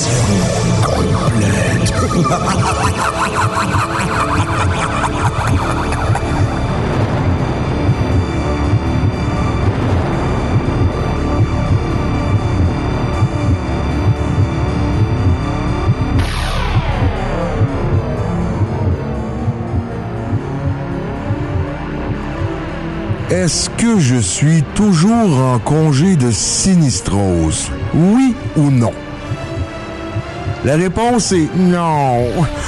complète. Est-ce que je suis toujours en congé de sinistrose? Oui ou non? La réponse est non.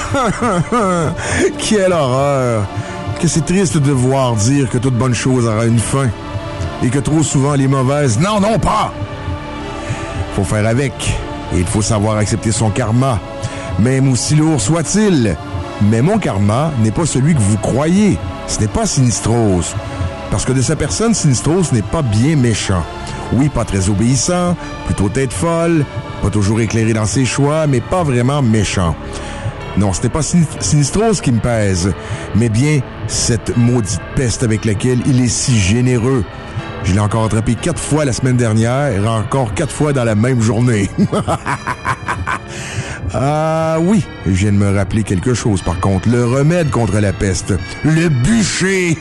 Quelle horreur! Que c'est triste de devoir dire que toute bonne chose aura une fin. Et que trop souvent les mauvaises n'en ont pas. Faut faire avec. Et il faut savoir accepter son karma. Même aussi lourd soit-il. Mais mon karma n'est pas celui que vous croyez. Ce n'est pas sinistrose. Parce que de sa personne, Sinistrose n'est pas bien méchant. Oui, pas très obéissant, plutôt tête folle, pas toujours éclairé dans ses choix, mais pas vraiment méchant. Non, ce n'est pas Sinistrose qui me pèse, mais bien cette maudite peste avec laquelle il est si généreux. Je l'ai encore attrapé 4 fois la semaine dernière et encore 4 fois dans la même journée. Ah oui, je viens de me rappeler quelque chose par contre. Le remède contre la peste. Le bûcher.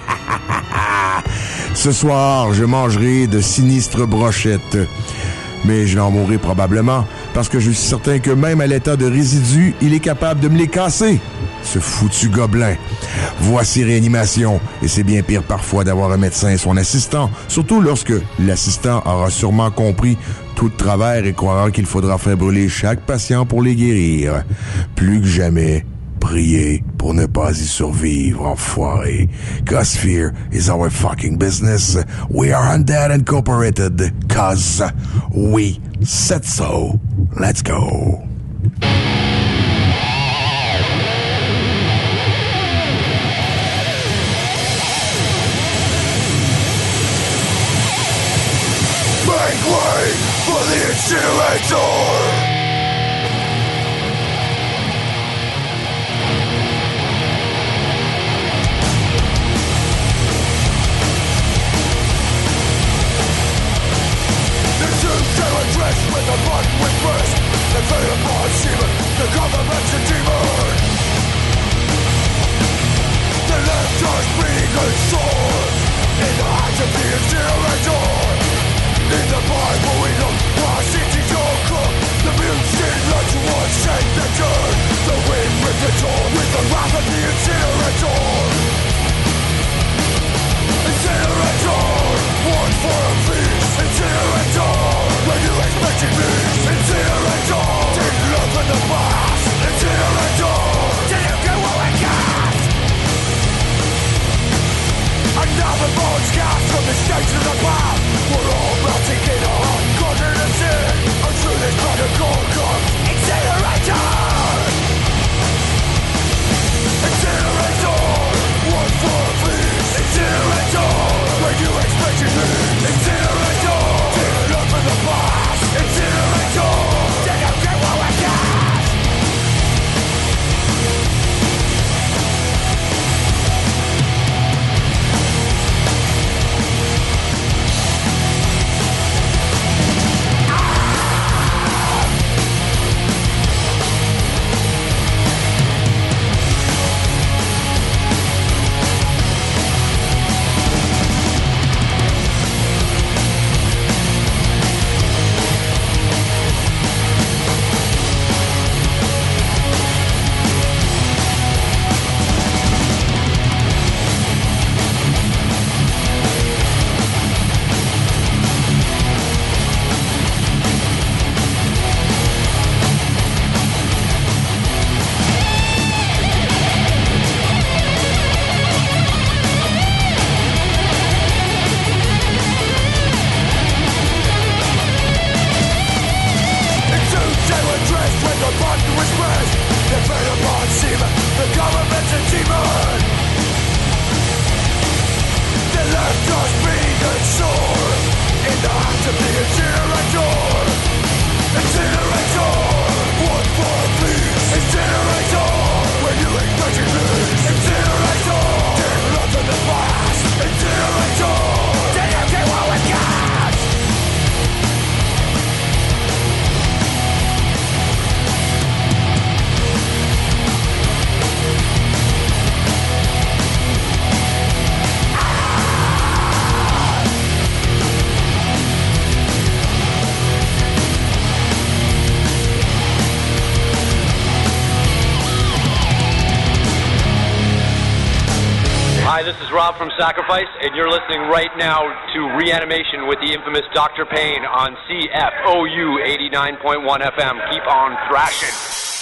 Ce soir, je mangerai de sinistres brochettes. Mais je n'en mourrai probablement parce que je suis certain que même à l'état de résidu, il est capable de me les casser. Ce foutu gobelin. Voici Réanimation. Et c'est bien pire parfois d'avoir un médecin et son assistant. Surtout lorsque l'assistant aura sûrement compris tout de travers et croira qu'il faudra faire brûler chaque patient pour les guérir. Plus que jamais, priez pour ne pas y survivre, enfoiré. Cause fear is our fucking business. We are Undead Incorporated. Cause we said so. Let's go. Make way for the incinerator! With the blood with first, the fate of my seaman, the government's a demon. The left us bleeding and swords in the hands of the incinerator. In the Bible we look, our city's all cooked. The this is Rob from Sacrifice, and you're listening right now to Reanimation with the infamous Dr. Payne on CFOU 89.1 FM. Keep on thrashing.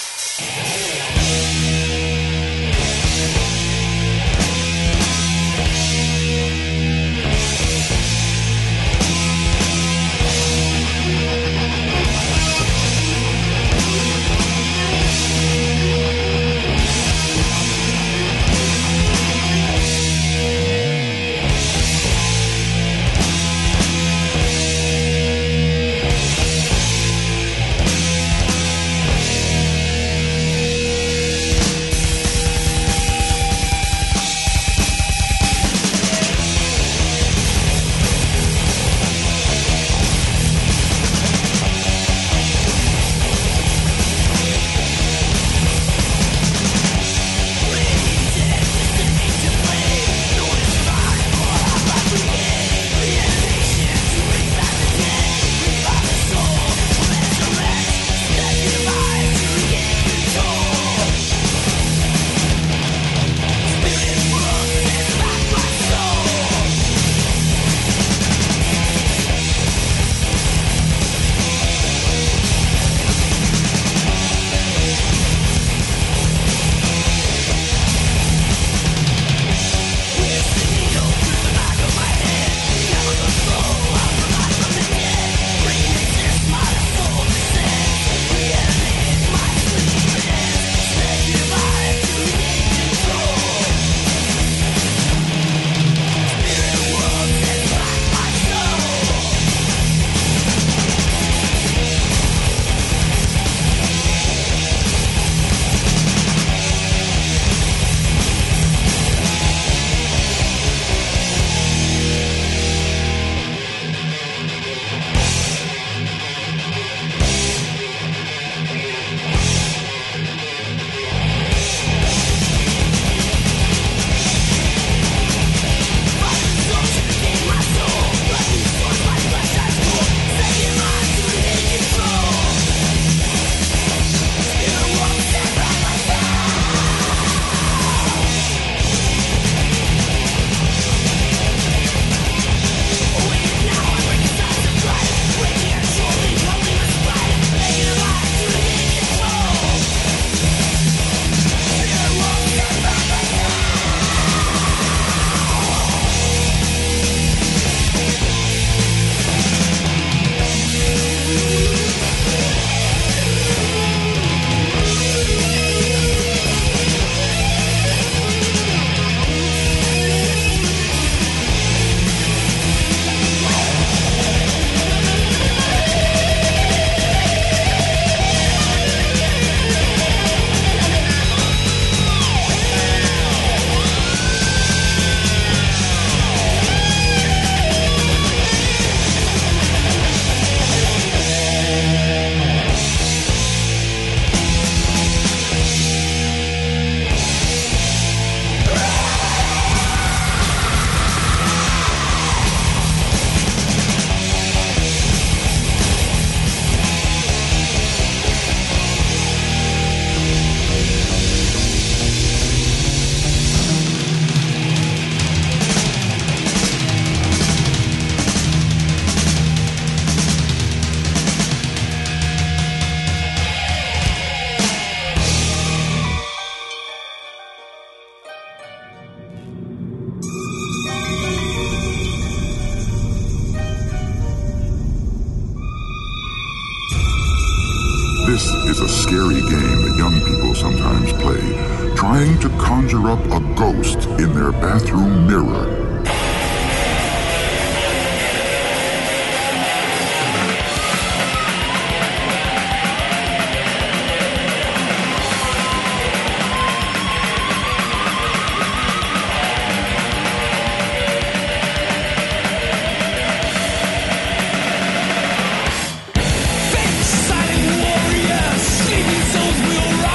This is a scary game that young people sometimes play, trying to conjure up a ghost in their bathroom mirror.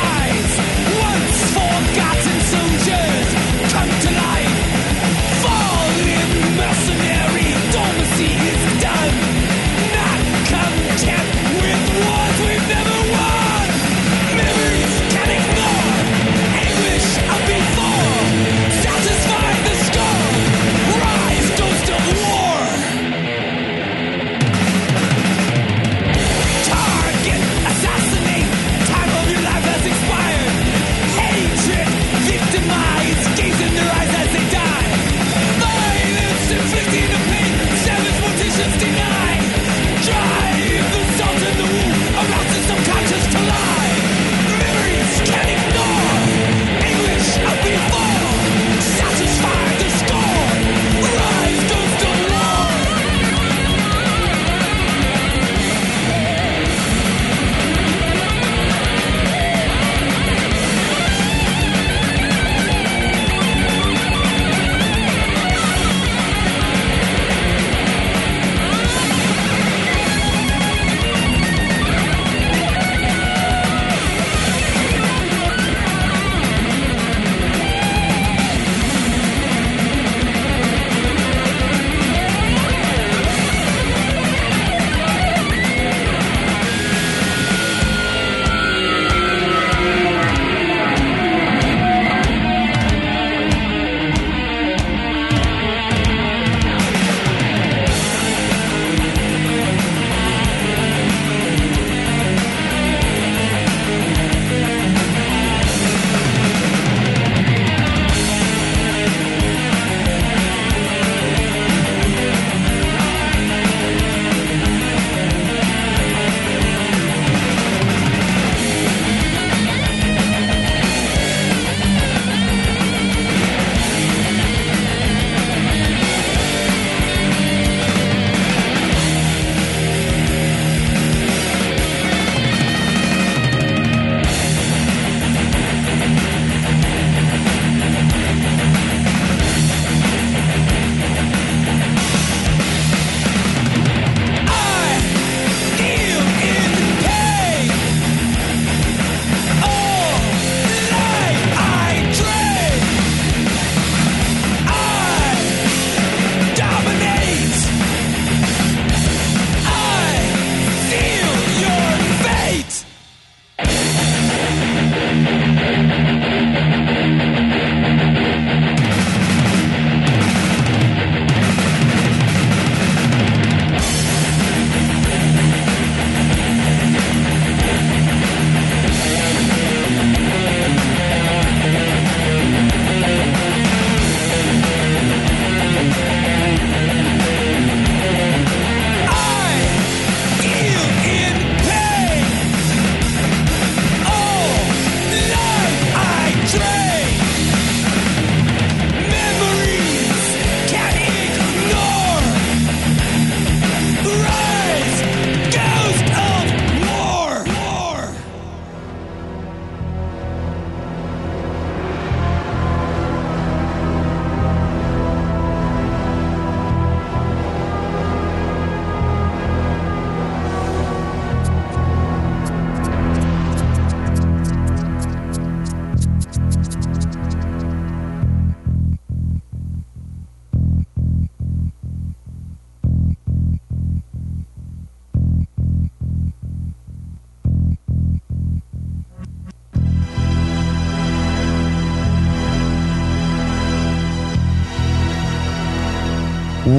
Once forgotten soldiers come to life.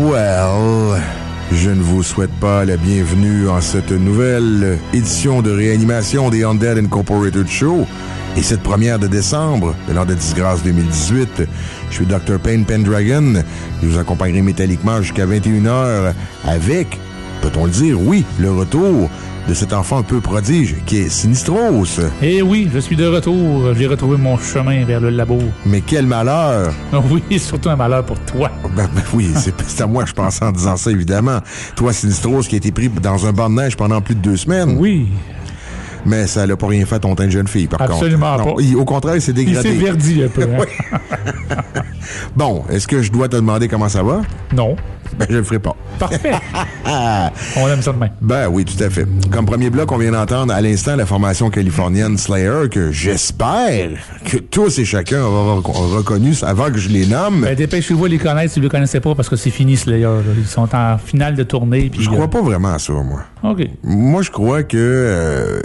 Well, je ne vous souhaite pas la bienvenue en cette nouvelle édition de réanimation des Undead Incorporated Show. Et cette première de décembre de l'an de disgrâce 2018, je suis Dr. Payne Pendragon. Je vous accompagnerai métalliquement jusqu'à 21h avec, peut-on le dire, oui, le retour de cet enfant un peu prodige qui est Sinistros. Eh oui, je suis de retour. J'ai retrouvé mon chemin vers le labo. Mais quel malheur! Oui, surtout un malheur pour toi. Ben oui, c'est à moi que je pensais en disant ça, évidemment. Toi, Sinistros, qui a été pris dans un banc de neige pendant plus de 2 semaines. Oui. Mais ça n'a pas rien fait à ton teint de jeune fille, par Absolument contre. pas. Au contraire, il s'est dégradé. Il s'est verdi un peu. Hein? Bon, est-ce que je dois te demander comment ça va? Non. Ben, je le ferai pas. Parfait. On aime ça demain. Ben oui, tout à fait. Comme premier bloc, on vient d'entendre à l'instant la formation californienne Slayer, que j'espère que tous et chacun auront reconnu avant que je les nomme. Ben, dépêchez-vous de les connaître si vous ne les connaissez pas, parce que c'est fini, Slayer. Là. Ils sont en finale de tournée. Puis, je crois pas vraiment à ça, moi. OK. Moi, je crois que...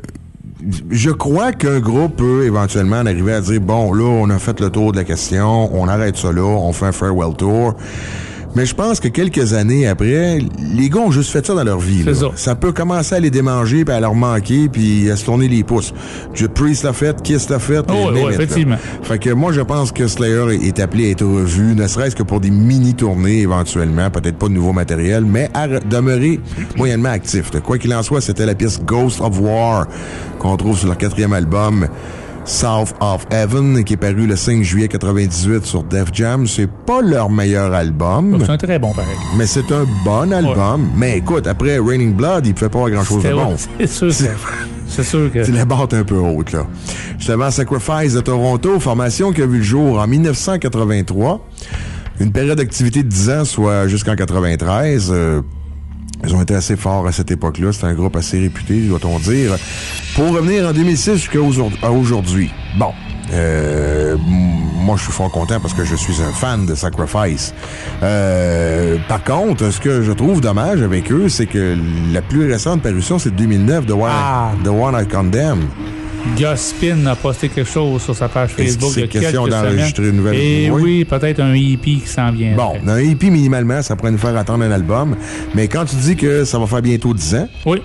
je crois qu'un groupe peut éventuellement en arriver à dire, bon, là, on a fait le tour de la question, on arrête ça là, on fait un farewell tour. Mais je pense que quelques années après, les gars ont juste fait ça dans leur vie. Là. Ça peut commencer à les démanger, puis à leur manquer, puis à se tourner les pouces. Priest l'a fait, Kiss l'a fait. Oh, oui, effectivement. Fait que moi, je pense que Slayer est appelé à être revu, ne serait-ce que pour des mini-tournées éventuellement, peut-être pas de nouveau matériel, mais à demeurer moyennement actif. Quoi qu'il en soit, c'était la pièce Ghost of War qu'on trouve sur leur 4e album, South of Heaven, qui est paru le 5 juillet 98 sur Def Jam. C'est pas leur meilleur album. C'est un très bon, pareil. Mais c'est un bon album. Ouais. Mais écoute, après Raining Blood, il ne fait pas grand-chose de bon. C'est sûr. C'est sûr que... C'est la barre un peu haute, là. Justement, Sacrifice de Toronto, formation qui a vu le jour en 1983. Une période d'activité de 10 ans, soit jusqu'en 93. Ils ont été assez forts à cette époque-là. C'était un groupe assez réputé, doit-on dire. Pour revenir en 2006 jusqu'à aujourd'hui. Bon. Moi, je suis fort content parce que je suis un fan de Sacrifice. Par contre, ce que je trouve dommage avec eux, c'est que la plus récente parution, c'est 2009, The One I Condemn. Gus Spin a posté quelque chose sur sa page Facebook il y a quelques semaines. D'enregistrer une nouvelle... Et oui, peut-être un EP qui s'en vient. Bon, un EP minimalement, ça pourrait nous faire attendre un album. Mais quand tu dis que ça va faire bientôt 10 ans... Oui.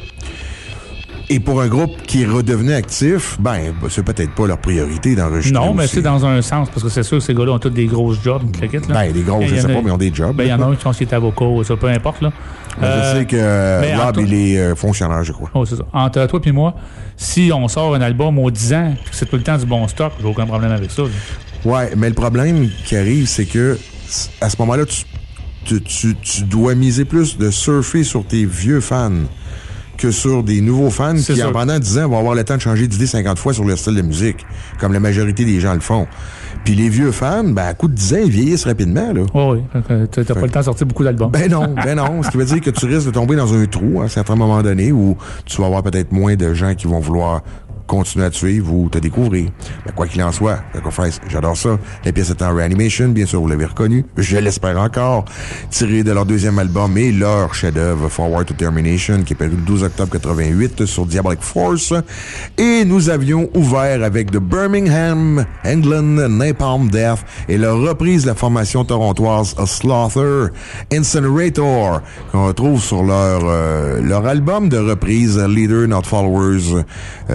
Et pour un groupe qui est redevenu actif, ben, c'est peut-être pas leur priorité d'enregistrer. Non, mais aussi. C'est dans un sens, parce que c'est sûr que ces gars-là ont tous des grosses jobs, là. Ben, des grosses, je sais pas, mais ils ont des jobs. Ben, il y en a un qui sont avocats, ça, peu importe, là. Je sais que Rob, il est fonctionnaire, je crois. Oh, c'est ça. Entre toi et moi, si on sort un album aux 10 ans, puis que c'est tout le temps du bon stock, j'ai aucun problème avec ça. Là. Ouais, mais le problème qui arrive, c'est que, à ce moment-là, tu dois miser plus de surfer sur tes vieux fans que sur des nouveaux fans qui, en pendant 10 ans, vont avoir le temps de changer d'idée 50 fois sur leur style de musique, comme la majorité des gens le font. Puis les vieux fans, ben, à coup de 10 ans, ils vieillissent rapidement, là. Oh, oui, t'as pas le temps de sortir beaucoup d'albums. Ben non. Ce qui veut dire que tu risques de tomber dans un trou à un certain moment donné où tu vas avoir peut-être moins de gens qui vont vouloir continuer à te suivre ou te découvrir. Ben, quoi qu'il en soit, j'adore ça. La pièce est en Reanimation, bien sûr, vous l'avez reconnu. Je l'espère encore. Tiré de leur 2e album et leur chef-d'œuvre Forward to Termination, qui est paru le 12 octobre 88 sur Diabolic Force. Et nous avions ouvert avec The Birmingham, England, Napalm Death et leur reprise de la formation torontoise A Slaughter, Incinerator, qu'on retrouve sur leur album de reprise Leader Not Followers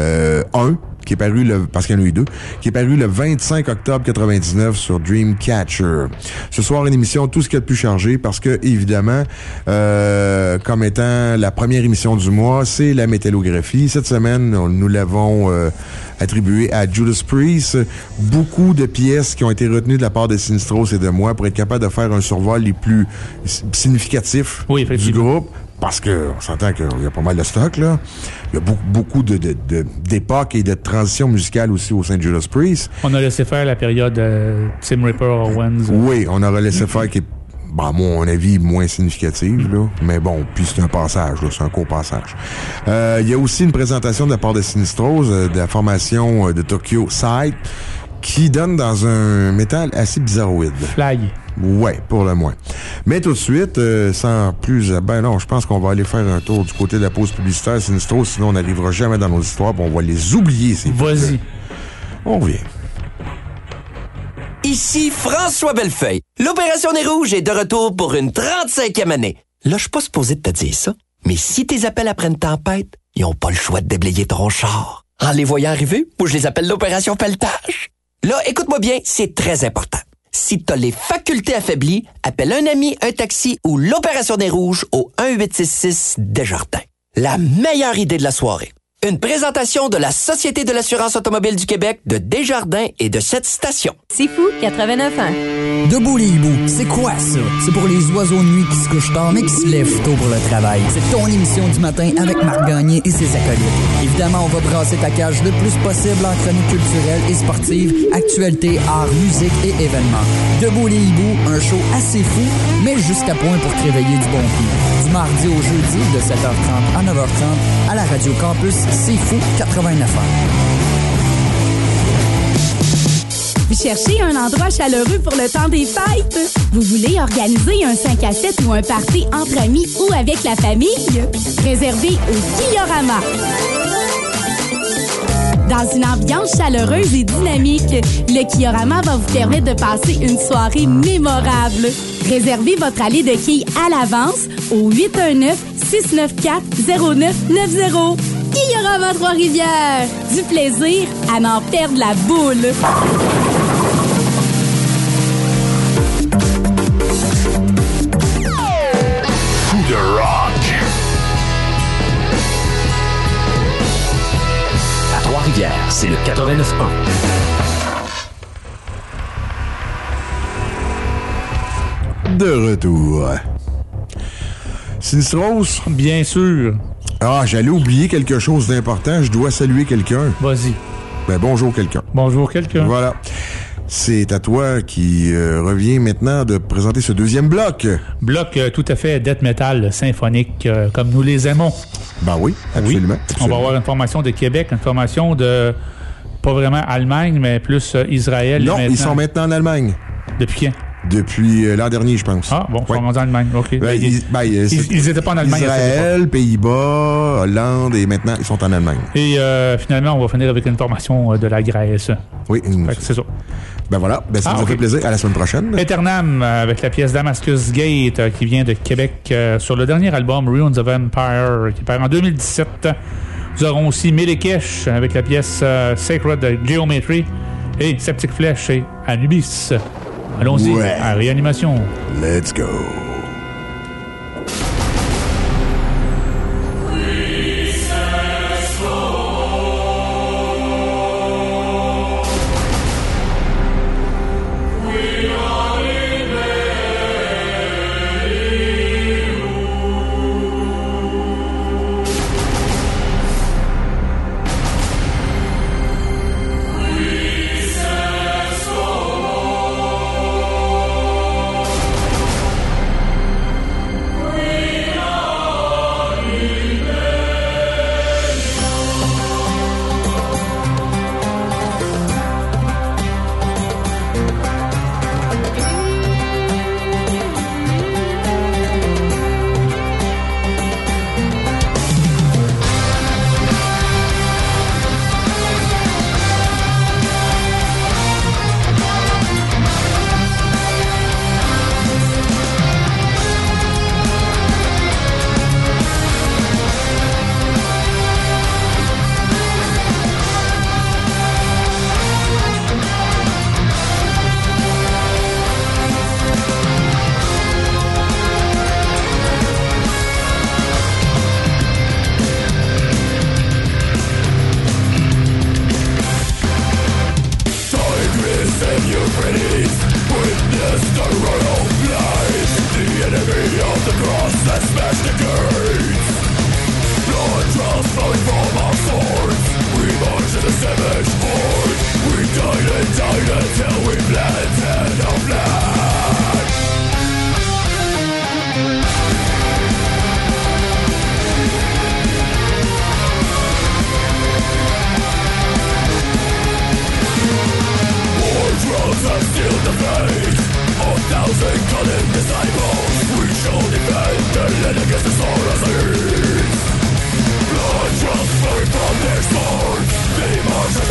1, qui est paru parce qu'il y en a eu 2, qui est paru le 25 octobre 99 sur Dreamcatcher. Ce soir, une émission tout ce qu'il y a de plus chargé parce que, évidemment, comme étant la première émission du mois, c'est la métallographie. Cette semaine, nous l'avons attribué à Judas Priest. Beaucoup de pièces qui ont été retenues de la part de Sinistros et de moi pour être capable de faire un survol les plus significatifs du groupe. Parce que on s'entend qu'il y a pas mal de stock, là. Il y a beaucoup d'époques et de transitions musicales aussi au sein de Judas Priest. On a laissé faire la période Tim Ripper Owens. Oui, on a laissé faire qui est, à mon avis, moins significative, là. Mais bon, puis c'est un passage, là. C'est un court passage. Il y a aussi une présentation de la part de Sinistros, de la formation de Tokyo Side, qui donne dans un métal assez bizarroïde. Fly. Ouais, pour le moins. Mais tout de suite, sans plus... Ben non, je pense qu'on va aller faire un tour du côté de la pause publicitaire Sinistros, sinon on n'arrivera jamais dans nos histoires, puis on va les oublier, ces Vas-y. On revient. Ici François Bellefeuille. L'Opération Nez Rouge est de retour pour une 35e année. Là, je suis pas supposé de te dire ça, mais si tes appels après une tempête, ils ont pas le choix de déblayer ton char. En les voyant arriver, moi, je les appelle l'Opération Pelletage. Là, écoute-moi bien, c'est très important. Si t'as les facultés affaiblies, appelle un ami, un taxi ou l'Opération Nez Rouge au 1-866 Desjardins. La meilleure idée de la soirée. Une présentation de la Société de l'assurance automobile du Québec, de Desjardins et de cette station. C'est fou, 89.1. Debout les hiboux, c'est quoi ça? C'est pour les oiseaux de nuit qui se couchent tard mais qui se lèvent tôt pour le travail. C'est ton émission du matin avec Marc Gagné et ses acolytes. Évidemment, on va brasser ta cage le plus possible en chronique culturelle et sportive, actualité, art, musique et événements. Debout les hiboux, un show assez fou, mais juste à point pour te réveiller du bon pied. Du mardi au jeudi, de 7h30 à 9h30, à la Radio Campus, c'est fou, 89 ans. Vous cherchez un endroit chaleureux pour le temps des fêtes? Vous voulez organiser un 5 à 7 ou un party entre amis ou avec la famille? Réservez au Kiorama. Dans une ambiance chaleureuse et dynamique, le Kiorama va vous permettre de passer une soirée mémorable. Réservez votre allée de quilles à l'avance au 819-694-0990. Kiorama Trois-Rivières. Du plaisir à n'en perdre la boule. Coup de rock. À Trois-Rivières, c'est le 89.1. De retour. Sinistros? Bien sûr. Ah, j'allais oublier quelque chose d'important. Je dois saluer quelqu'un. Vas-y. Ben, bonjour quelqu'un. Bonjour quelqu'un. Voilà. C'est à toi qui revient maintenant de présenter ce deuxième bloc. Bloc tout à fait death metal symphonique, comme nous les aimons. Ben oui, absolument. Oui. On va avoir une formation de Québec, une formation de, pas vraiment Allemagne, mais plus Israël. Non, ils sont maintenant en Allemagne. Depuis quand? Depuis l'an dernier, je pense. Ah, bon, ils sont rendus en Allemagne, OK. Ils étaient pas en Allemagne. Israël, Pays-Bas, Hollande, et maintenant, ils sont en Allemagne. Et finalement, on va finir avec une formation de la Grèce. Oui. C'est ça. Ben voilà, ça nous fait plaisir. À la semaine prochaine. Eternam, avec la pièce Damascus Gate, qui vient de Québec, sur le dernier album Ruins of Empire, qui paraît en 2017. Nous aurons aussi Melekesh, avec la pièce Sacred Geometry, et Septic Flesh et Anubis. Allons-y, à Réanimation. Let's go. Demons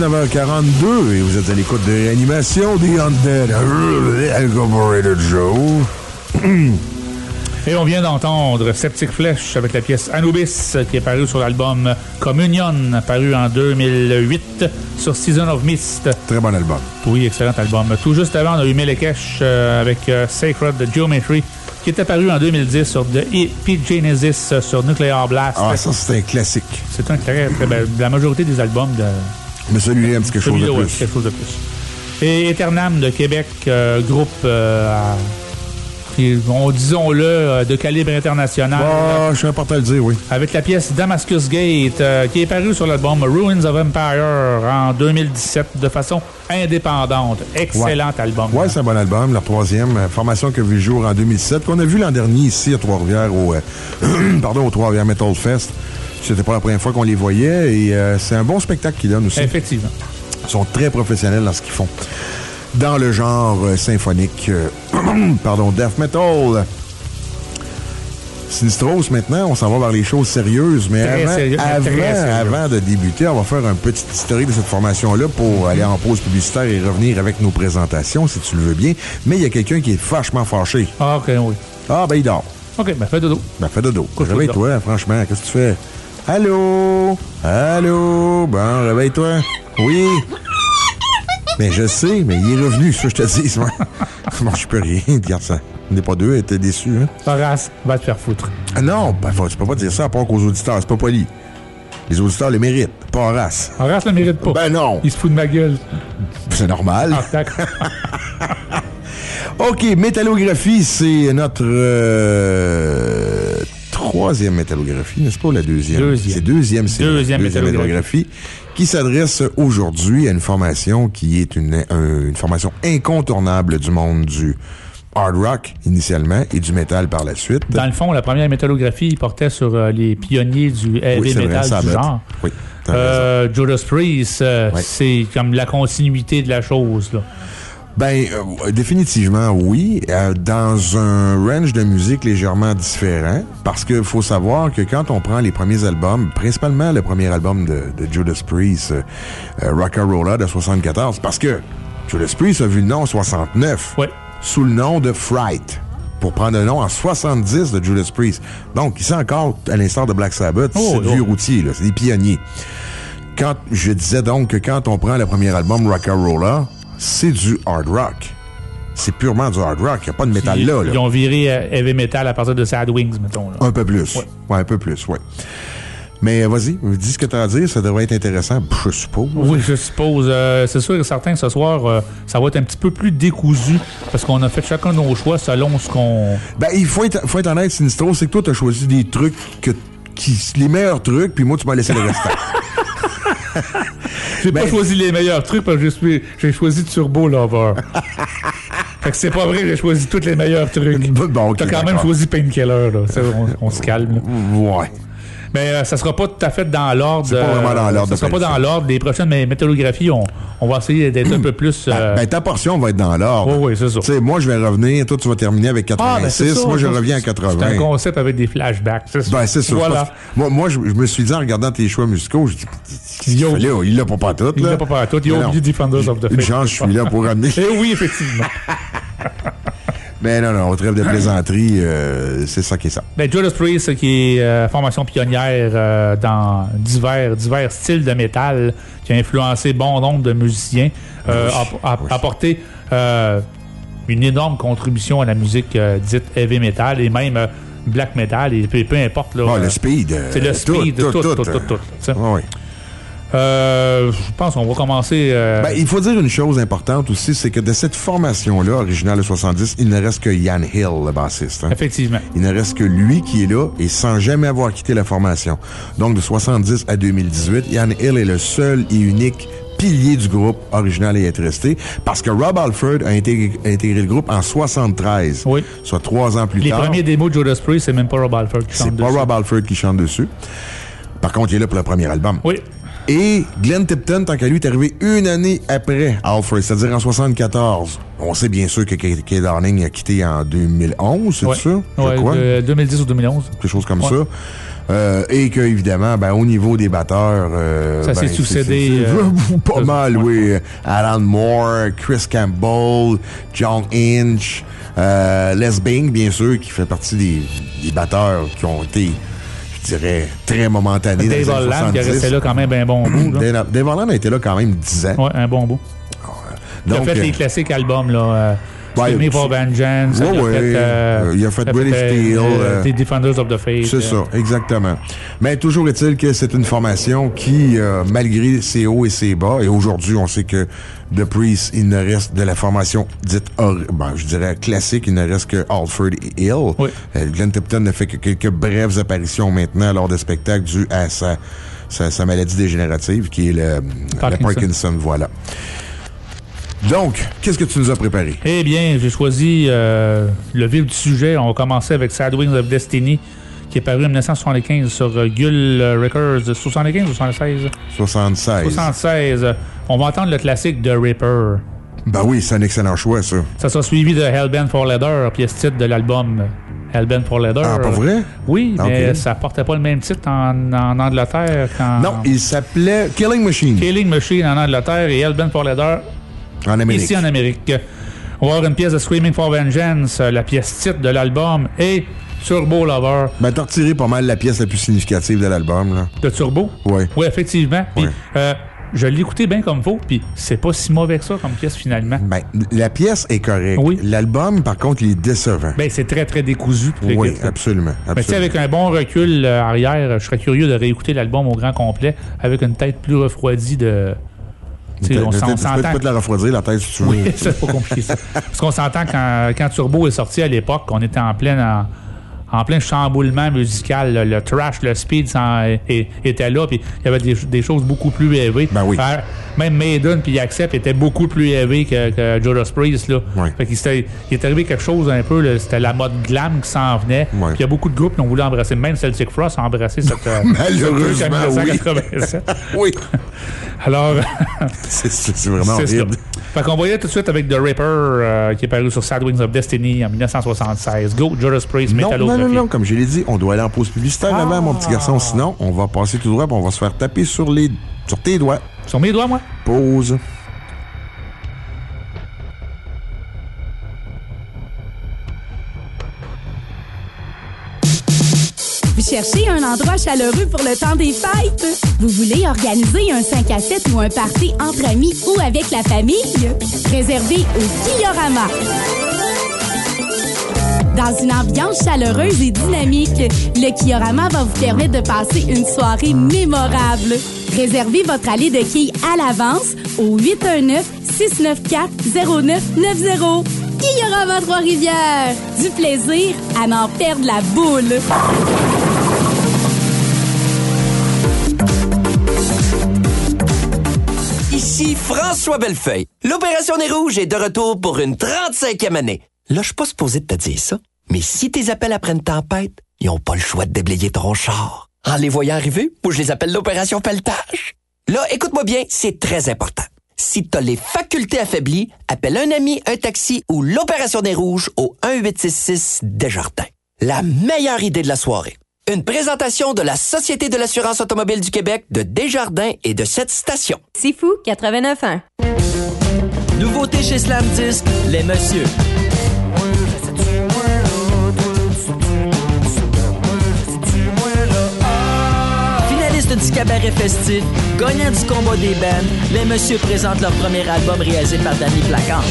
19h42 et vous êtes à l'écoute de Réanimation des Undead Incorporated Show. Et on vient d'entendre Septic Flesh avec la pièce Anubis qui est parue sur l'album Communion, paru en 2008 sur Season of Mist. Très bon album. Oui, excellent album. Tout juste avant, on a eu Melekesh avec Sacred Geometry qui était paru en 2010 sur The Epigenesis sur Nuclear Blast. Ah, ça, c'est un classique. C'est un très ben, la majorité des albums de... Mais celui-là, un petit quelque chose de plus. Quelque chose de plus. Et Eternam de Québec, groupe... disons-le, de calibre international. Je suis important à le dire, oui. Avec la pièce Damascus Gate, qui est parue sur l'album Ruins of Empire en 2017 de façon indépendante. Excellent album. Oui, c'est un bon album. Leur troisième formation qui a vu le jour en 2007, qu'on a vu l'an dernier ici à Trois-Rivières, au Trois-Rivières Metal Fest. C'était pas la première fois qu'on les voyait et c'est un bon spectacle qu'ils donnent aussi. Effectivement. Ils sont très professionnels dans ce qu'ils font. Dans le genre symphonique, death metal. Sinistros, maintenant, on s'en va vers les choses sérieuses, mais avant de débuter, on va faire un petit historique de cette formation-là pour aller en pause publicitaire et revenir avec nos présentations, si tu le veux bien. Mais il y a quelqu'un qui est vachement fâché. Ah, OK, oui. Ah, ben il dort. OK, ben fais dodo. Fais dodo. Réveille-toi, franchement, qu'est-ce que tu fais? Allô? Allô? Bon, réveille-toi. Oui? Mais je sais, mais il est revenu, ça, je te dis. Bon, je peux rien. Regarde ça. On n'est pas deux, t'es déçu, hein? Horace, va te faire foutre. Ah non, tu peux pas dire ça à part qu'aux auditeurs. C'est pas poli. Les auditeurs le méritent, pas Horace. Horace le mérite pas. Ben non. Il se fout de ma gueule. C'est normal. Ah, d'accord. OK, métallographie, c'est notre troisième métallographie, n'est-ce pas, ou la deuxième? C'est deuxième métallographie qui s'adresse aujourd'hui à une formation qui est une formation incontournable du monde du hard rock initialement et du métal par la suite. Dans le fond, la première métallographie portait sur les pionniers du heavy metal du genre. Oui. Judas Priest, c'est comme la continuité de la chose, là. Ben, définitivement, oui. Dans un range de musique légèrement différent. Parce qu'il faut savoir que quand on prend les premiers albums, principalement le premier album de Judas Priest, Rock'n'Rolla de 74, parce que Judas Priest a vu le nom en 69. Oui. Sous le nom de Fright. Pour prendre le nom en 70 de Judas Priest. Donc, ici encore, à l'instar de Black Sabbath, c'est du vieux routier, là. C'est des pionniers. Je disais donc que quand on prend le premier album Rock'n'Rolla, c'est du hard rock. C'est purement du hard rock. Il n'y a pas de métal là. Ils ont viré heavy metal à partir de Sad Wings, mettons. Là. Un peu plus. Ouais, un peu plus, oui. Mais vas-y, dis ce que tu as à dire. Ça devrait être intéressant, je suppose. Oui, je suppose. C'est sûr et certain que ce soir, ça va être un petit peu plus décousu parce qu'on a fait chacun nos choix selon ce qu'on... Ben, il faut être honnête, Sinistro, c'est que toi, tu as choisi des trucs les meilleurs trucs, puis moi, tu m'as laissé le restant. J'ai pas choisi les meilleurs trucs parce que j'ai choisi Turbo Lover. Fait que c'est pas vrai que j'ai choisi tous les meilleurs trucs. Bon, okay, t'as quand même choisi Painkiller, là. On se calme, là. Ouais. Mais ça sera pas tout à fait dans l'ordre. C'est pas vraiment dans l'ordre. Ça sera pas dans l'ordre. Les prochaines métallographies, on va essayer d'être un peu plus... ta portion va être dans l'ordre. Oui, c'est ça. Tu sais, moi, je vais revenir. Toi, tu vas terminer avec 86. Ça, moi, je reviens à 80. C'est un concept avec des flashbacks. C'est ça. Ben, c'est ça. Voilà. Moi, je me suis dit, en regardant tes choix musicaux, je dis, il l'a pas tout. Il l'a pas tout. Il a oublié Defenders of the Faith. Une chance, je suis là pour ramener. Eh oui, effectivement. Mais non, on trêve de plaisanterie, c'est ça qui est ça. Ben, Judas Priest, qui est formation pionnière dans divers styles de métal, qui a influencé bon nombre de musiciens, a apporté une énorme contribution à la musique dite heavy metal et même black metal, et peu importe. Là, le speed. C'est le speed, tout. Oui. Je pense qu'on va commencer... il faut dire une chose importante aussi, c'est que de cette formation-là, originale de 70, il ne reste que Ian Hill, le bassiste. Hein? Effectivement. Il ne reste que lui qui est là et sans jamais avoir quitté la formation. Donc, de 70 à 2018, Ian Hill est le seul et unique pilier du groupe original et être resté, parce que Rob Halford a intégré le groupe en 73. Oui. Soit 3 ans plus tard. Les premiers démos de Judas Priest, c'est même pas Rob Halford qui chante dessus. C'est pas Rob Halford qui chante dessus. Par contre, il est là pour le premier album. Oui. Et Glenn Tipton, tant qu'à lui, est arrivé une année après Alfred, c'est-à-dire en 74. On sait bien sûr que Kay Darling a quitté en 2011, c'est ça? Oui, 2010 ou 2011. Quelque chose comme ça. Et que, évidemment, au niveau des batteurs... ça s'est succédé... pas mal, oui. Alan Moore, Chris Campbell, John Inch, Les Bing, bien sûr, qui fait partie des batteurs qui ont été... je dirais, très momentanés. Dave Holland, qui est resté là quand même un bon bout. Dave Holland a été là quand même 10 ans. Oui, un bon bout. Il a fait les classiques albums, là. Screaming for Vengeance. Il a fait British Steel. The Defenders of the Faith. C'est ça, exactement. Mais toujours est-il que c'est une formation qui, malgré ses hauts et ses bas, et aujourd'hui, on sait que The Priest, il ne reste de la formation dite, je dirais classique, il ne reste que Alfred et Hill. Oui. Glenn Tipton ne fait que quelques brèves apparitions maintenant lors des spectacles dû à sa maladie dégénérative, qui est le Parkinson, voilà. Donc, qu'est-ce que tu nous as préparé? Eh bien, j'ai choisi le vif du sujet. On va commencer avec Sad Wings of Destiny, qui est paru en 1975 sur Gull Records. 75 ou 76? 76. 76. On va entendre le classique de Ripper. Ben oui, c'est un excellent choix, ça. Ça sera suivi de Hellbent for Leather, pièce titre de l'album Hellbent for Leather. Ah, pas vrai? Oui, mais ça portait pas le même titre en Angleterre. Non, il s'appelait Killing Machine. Killing Machine en Angleterre et Hellbent for Leather en Amérique. Ici en Amérique. On va avoir une pièce de Screaming for Vengeance, la pièce titre de l'album, et Turbo Lover. T'as retiré pas mal la pièce la plus significative de l'album, là. De Turbo? Oui. Oui, effectivement. Puis, je l'ai écouté bien comme faut, puis c'est pas si mauvais que ça comme pièce, finalement. La pièce est correcte. Oui. L'album, par contre, il est décevant. C'est très, très décousu. Oui, absolument. Mais tu sais, avec un bon recul arrière, je serais curieux de réécouter l'album au grand complet avec une tête plus refroidie de... Tu peux te la refroidir, la tête, si tu veux. Oui, c'est pas compliqué, ça. Parce qu'on s'entend quand Turbo est sorti à l'époque, on était en plein chamboulement musical. Le thrash, le speed était là, puis il y avait des choses beaucoup plus élevées. Oui. Même Maiden puis Accept était beaucoup plus élevé que Judas Priest, là. Oui. Fait qu'il est arrivé quelque chose un peu, là, c'était la mode glam qui s'en venait. Oui. Puis il y a beaucoup de groupes qui ont voulu embrasser. Même Celtic Frost a embrassé cette... Malheureusement, cette 1987. Oui. Alors... c'est vraiment horrible. Fait qu'on voyait tout de suite avec The Ripper, qui est paru sur Sad Wings of Destiny en 1976. Go, Judas Priest, Metallographie. Non, comme je l'ai dit, on doit aller en pause publicitaire avant, mon petit garçon. Sinon, on va passer tout droit et on va se faire taper sur tes doigts. Sur mes doigts, moi? Pause. Vous cherchez un endroit chaleureux pour le temps des fêtes? Vous voulez organiser un 5 à 7 ou un party entre amis ou avec la famille? Réservez au Kiyorama. Dans une ambiance chaleureuse et dynamique, le Kiyorama va vous permettre de passer une soirée mémorable. Réservez votre allée de quilles à l'avance au 819-694-0990. Kiyorama Trois-Rivières. Du plaisir à n'en perdre la boule. Ici François Bellefeuille. L'Opération Nez Rouge est de retour pour une 35e année. Là, je suis pas supposé de te dire ça, mais si tes appels après une tempête, ils ont pas le choix de déblayer ton char. En les voyant arriver, moi, je les appelle l'Opération Pelletage. Là, écoute-moi bien, c'est très important. Si t'as les facultés affaiblies, appelle un ami, un taxi ou l'Opération Nez Rouge au 1-866 Desjardins. La meilleure idée de la soirée. Une présentation de la Société de l'assurance automobile du Québec, de Desjardins et de cette station. C'est fou, 89.1. Nouveauté chez Slam Disc, les messieurs. Finaliste du cabaret festif, gagnant du combat des bands, les messieurs présentent leur premier album réalisé par Danny Placard.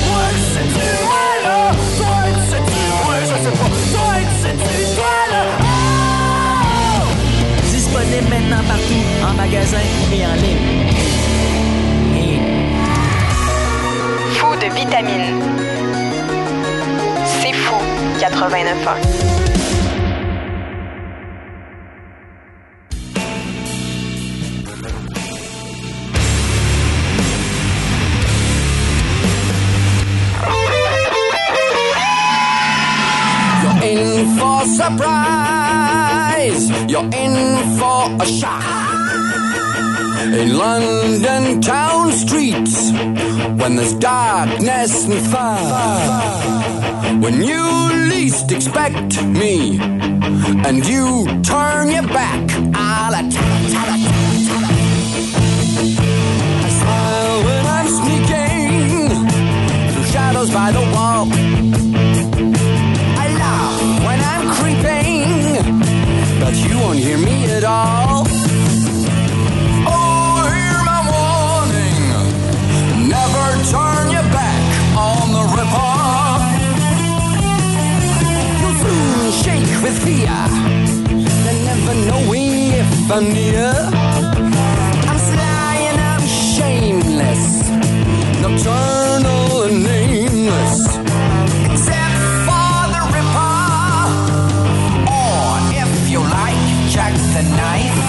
Disponible maintenant partout, en magasin et en ligne. Fou de vitamines. C'est fou, 89.1. You're in for surprise. You're in for a shock. in London town streets, when there's darkness and fire, when you least expect me, and you turn your back, I'll attack. I smile when I'm sneaking through shadows by the wall. I laugh when I'm creeping, but you won't hear me at all. Oh, hear my warning, never turn your back on the Ripper. You'll soon shake with fear, and never knowing if I'm near. I'm sly and I'm shameless, nocturnal and nameless, except for the Ripper, or if you like, Jack the Knife.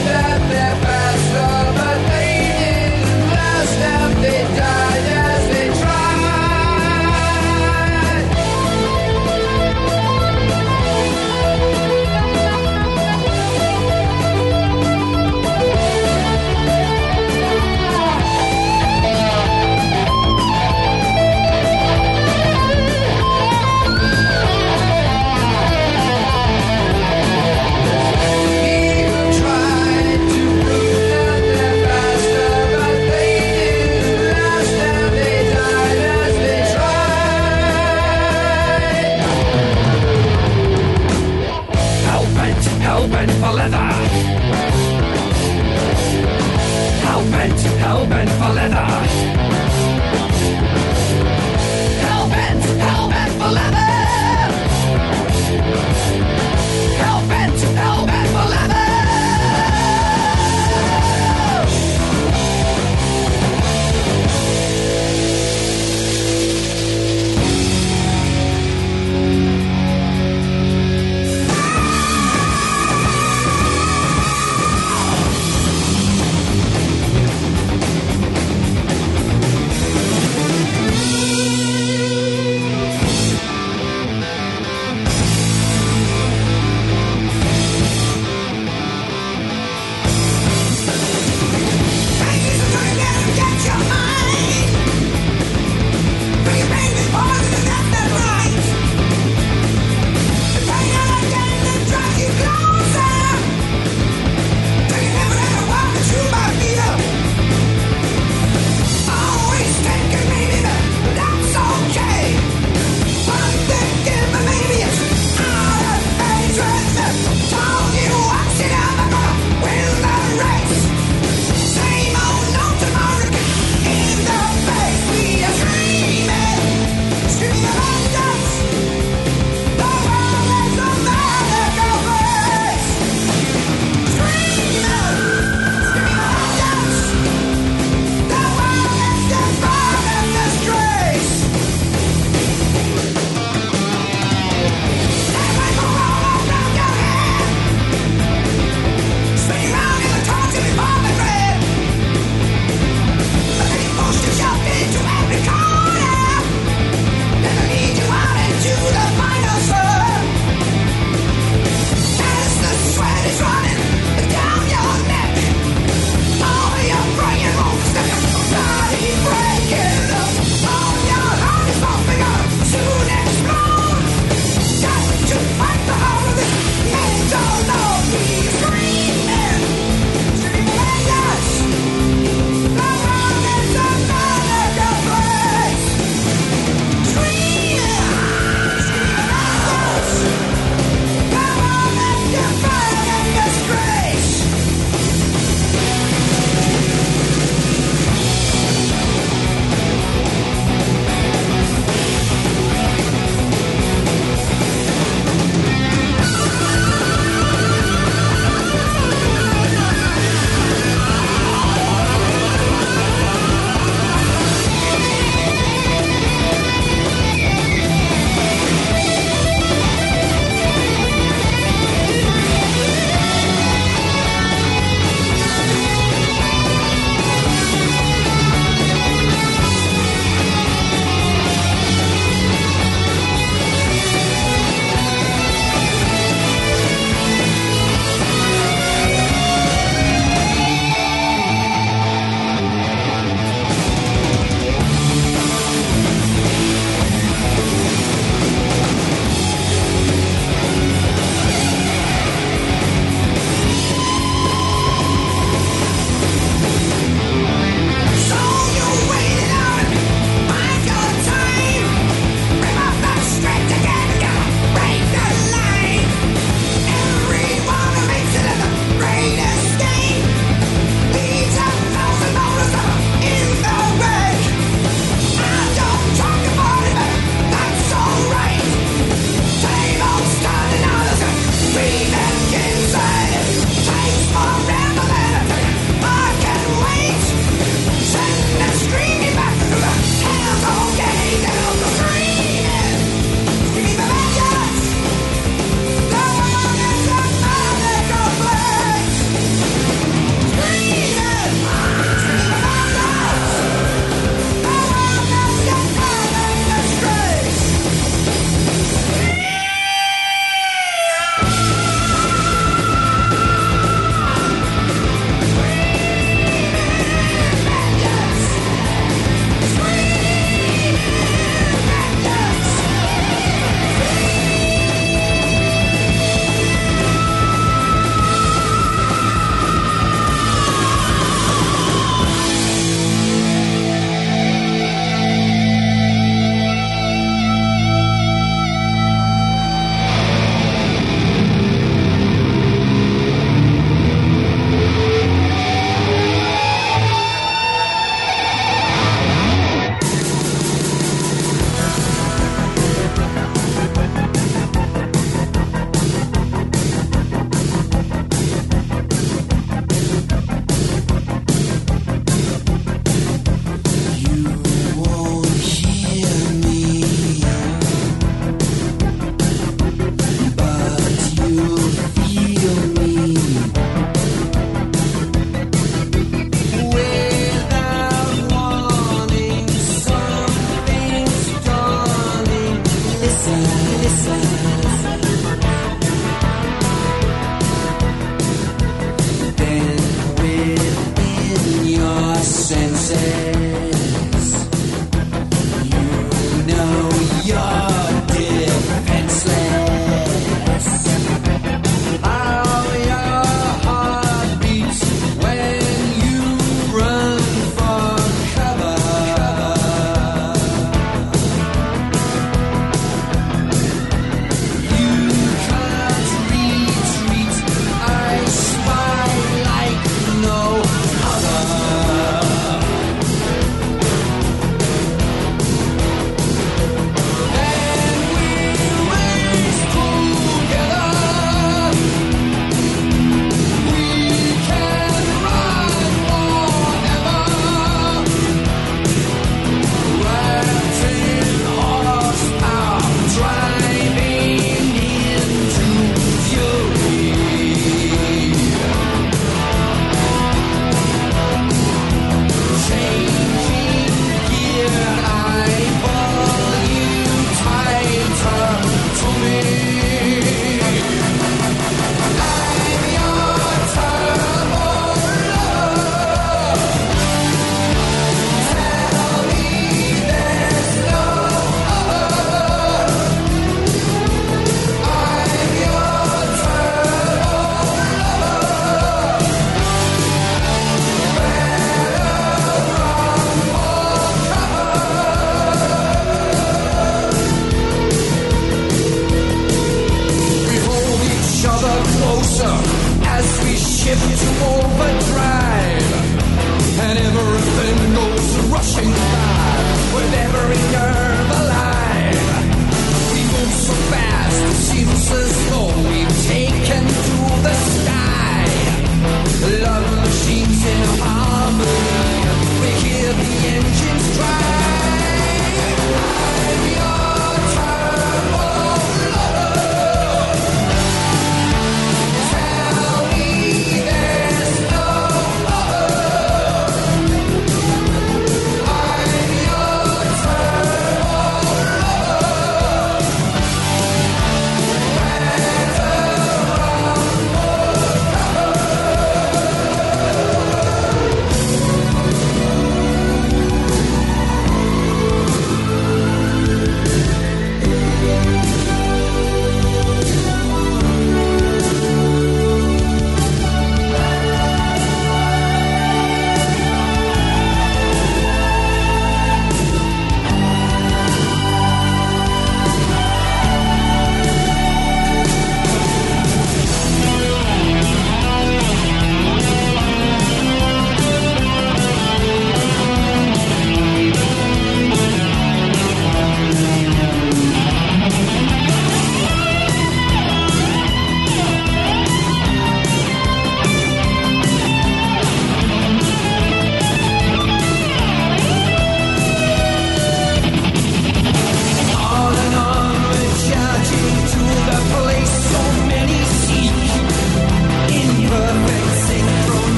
They died as they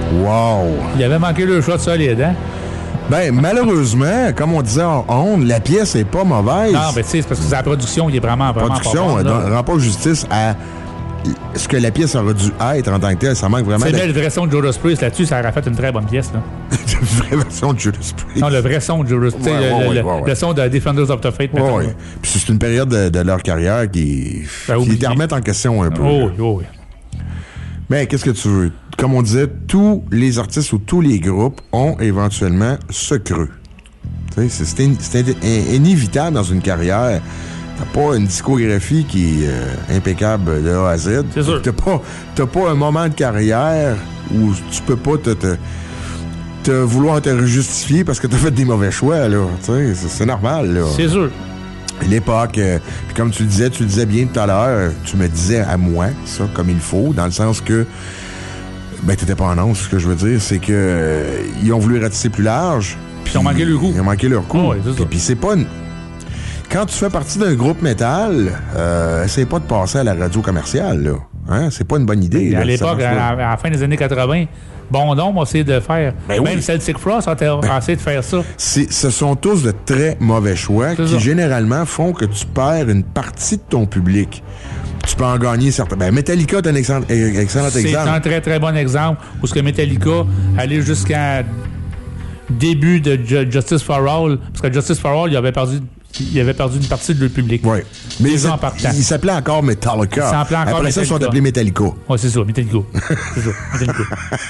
Wow! Il avait manqué le shot solide, hein? Ben, malheureusement, comme on disait en ondes, la pièce est pas mauvaise. Non, mais tu sais, c'est parce que c'est la production qui est vraiment La production pas bonne, ne rend pas justice à ce que la pièce aurait dû être en tant que telle. Ça manque vraiment... C'est le vrai son de Judas Priest là-dessus, ça aurait fait une très bonne pièce, là. Le vrai son de Judas Priest. Non, le vrai son de Judas Priest. Le son de Defenders of the Faith. Oui. Puis c'est une période de leur carrière qui les remettent en question un peu. Oui. Mais qu'est-ce que tu veux? Comme on disait, tous les artistes ou tous les groupes ont éventuellement ce creux. C'est inévitable dans une carrière. T'as pas une discographie qui est impeccable de A à Z. C'est sûr. T'as pas un moment de carrière où tu peux pas te vouloir te justifier parce que t'as fait des mauvais choix, là. C'est normal, là. C'est sûr. L'époque, puis comme tu le disais bien tout à l'heure, tu me disais à moi, ça, comme il faut, dans le sens que, ben, t'étais pas en once, ce que je veux dire, c'est que ils ont voulu ratisser plus large. Puis ils ont manqué leur coup. Ils ont manqué leur coup. Oh, oui, c'est ça. Puis c'est pas... Quand tu fais partie d'un groupe métal, essaye pas de passer à la radio commerciale, là. Hein? C'est pas une bonne idée. À là, l'époque, à la fin des années 80, Bon nombre a essayé de faire. Ben Même oui. Celtic Frost a essayé de faire ça. Ce sont tous de très mauvais choix qui, généralement, font que tu perds une partie de ton public. Tu peux en gagner certains. Ben, Metallica est un excellent exemple. C'est un très, très bon exemple où ce que Metallica allait jusqu'à début de Justice for All, parce que Justice for All, il avait perdu une partie de leur public. Oui. Mais il s'appelait encore Metallica. Après ça, ils sont appelés Metallica. Oui, c'est ça, Metallica. C'est ça, Metallica.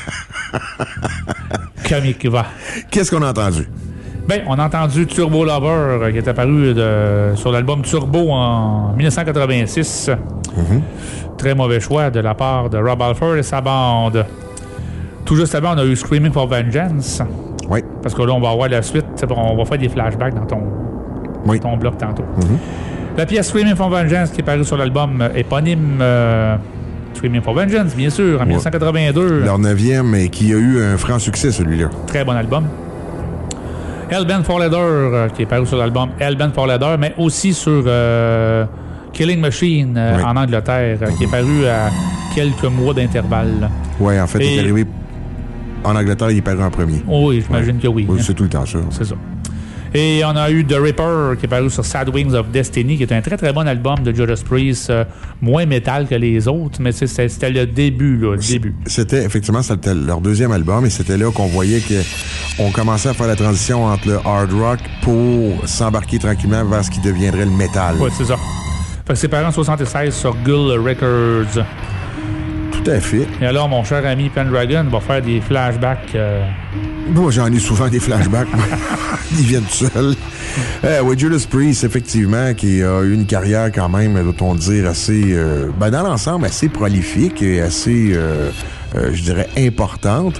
Comique, va. Qu'est-ce qu'on a entendu? Ben, on a entendu Turbo Lover, qui est apparu sur l'album Turbo en 1986. Très mauvais choix de la part de Rob Halford et sa bande. Tout juste avant, on a eu Screaming for Vengeance. Oui. Parce que là, on va voir la suite. On va faire des flashbacks dans ton bloc tantôt. La pièce Screaming for Vengeance qui est parue sur l'album éponyme Screaming for Vengeance, bien sûr, en 1982. Leur 9e et qui a eu un franc succès, celui-là. Très bon album. Hellbent for Leather, qui est paru sur l'album Hellbent for Leather, mais aussi sur Killing Machine en Angleterre, qui est paru à quelques mois d'intervalle. Oui, en fait, il est arrivé en Angleterre, il est paru en premier. Oui, j'imagine que oui. Oui, c'est tout le temps ça. C'est ça. Et on a eu The Ripper, qui est paru sur Sad Wings of Destiny, qui est un très très bon album de Judas Priest, moins métal que les autres, mais c'était le début, là, le début. C'était leur deuxième album, et c'était là qu'on voyait qu'on commençait à faire la transition entre le hard rock pour s'embarquer tranquillement vers ce qui deviendrait le métal. Oui, c'est ça. Fait que c'est paru en 76 sur Gull Records. Tout à fait. Et alors, mon cher ami Pendragon va faire des flashbacks. Moi, j'en ai souvent des flashbacks. Ils viennent tout seuls. Oui, Judas Priest, effectivement, qui a eu une carrière quand même, doit-on dire, assez... dans l'ensemble, assez prolifique et assez, je dirais, importante.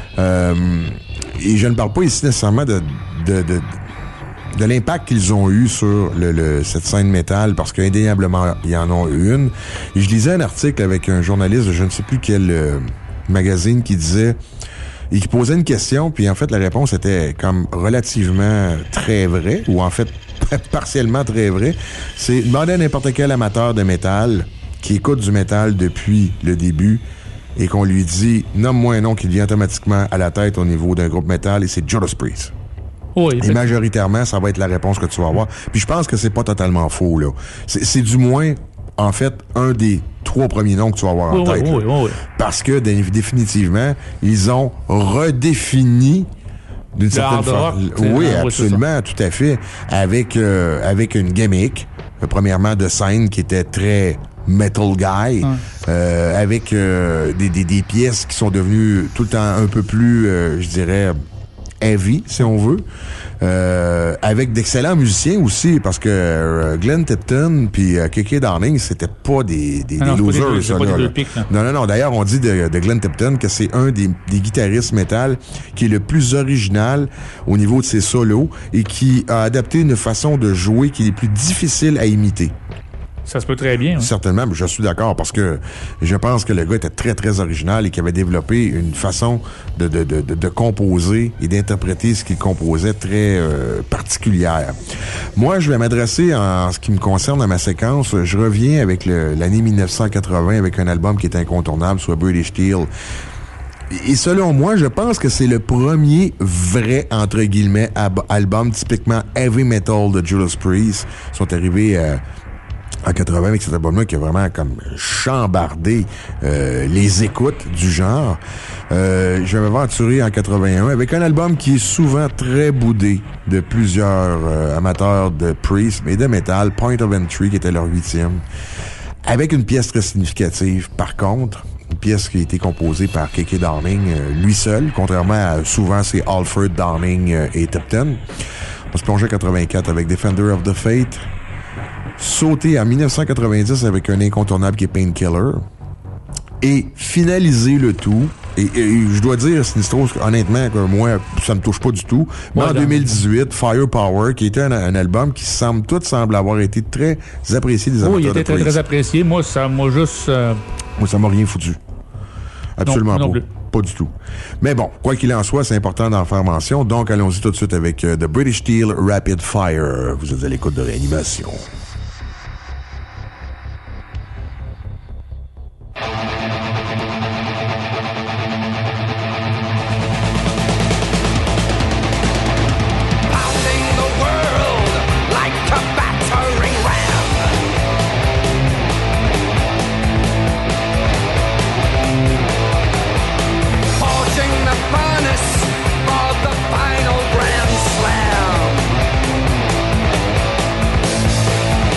Et je ne parle pas ici nécessairement de l'impact qu'ils ont eu sur cette scène métal, parce qu'indéniablement, ils en ont eu une. Et je lisais un article avec un journaliste de je ne sais plus quel magazine qui disait... et qui posait une question, puis en fait, la réponse était comme relativement très vraie, ou en fait, partiellement très vraie. C'est demander à n'importe quel amateur de métal qui écoute du métal depuis le début et qu'on lui dit « Nomme-moi un nom qui vient automatiquement à la tête au niveau d'un groupe métal » et c'est Judas Priest. Oui, et majoritairement, ça va être la réponse que tu vas avoir. Puis je pense que c'est pas totalement faux, là. C'est du moins... en fait, un des 3 premiers noms que tu vas avoir en tête. Oui. Parce que, définitivement, ils ont redéfini d'une certaine façon. Oui, absolument, tout à fait. Avec une gimmick, premièrement, de scène qui était très metal guy, avec des pièces qui sont devenues tout le temps un peu plus, je dirais, heavy, si on veut. Avec d'excellents musiciens aussi, parce que Glenn Tipton puis K.K. Downing, c'était pas des losers, ça, là. Non. D'ailleurs, on dit de Glenn Tipton que c'est un des guitaristes métal qui est le plus original au niveau de ses solos et qui a adapté une façon de jouer qui est plus difficile à imiter. Ça se peut très bien. Certainement, mais je suis d'accord parce que je pense que le gars était très, très original et qu'il avait développé une façon de composer et d'interpréter ce qu'il composait très particulière. Moi, je vais m'adresser en ce qui me concerne à ma séquence. Je reviens avec l'année 1980 avec un album qui est incontournable, soit British Steel. Et selon moi, je pense que c'est le premier vrai, entre guillemets, album typiquement heavy metal de Judas Priest. Ils sont arrivés en 80 avec cet album-là qui a vraiment comme chambardé les écoutes du genre. Je vais m'aventurer en 81 avec un album qui est souvent très boudé de plusieurs amateurs de Priest, mais de metal, Point of Entry, qui était leur 8e. Avec une pièce très significative, par contre, une pièce qui a été composée par K.K. Downing, lui seul, contrairement à souvent c'est Alfred, Downing et Tipton. On se plongeait en 84 avec Defender of the Fate, sauter en 1990 avec un incontournable qui est Painkiller, et finaliser le tout. Et je dois dire, Sinistros, honnêtement, que moi, ça me touche pas du tout. Mais en 2018, Firepower, qui était un album qui semble avoir été très apprécié des amateurs de Priest. Oui, il était très apprécié. Moi, ça m'a juste... Moi, ça m'a rien foutu. Absolument non pas. Plus. Pas du tout. Mais bon, quoi qu'il en soit, c'est important d'en faire mention. Donc, allons-y tout de suite avec The British Steel Rapid Fire. Vous êtes à l'écoute de Réanimation. Final grand slam.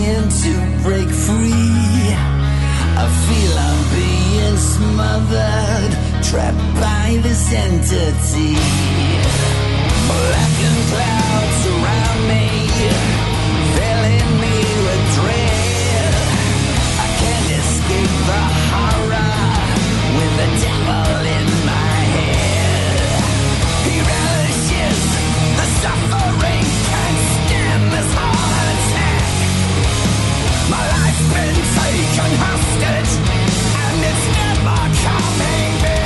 trying to break free. I feel I'm being smothered, trapped by this entity. Blackened clouds surround me, filling me with dread. I can't escape the horror with the devil in my head. He relishes the suffering, can't stand this heart attack. My life's been taken hostage, and it's never coming back.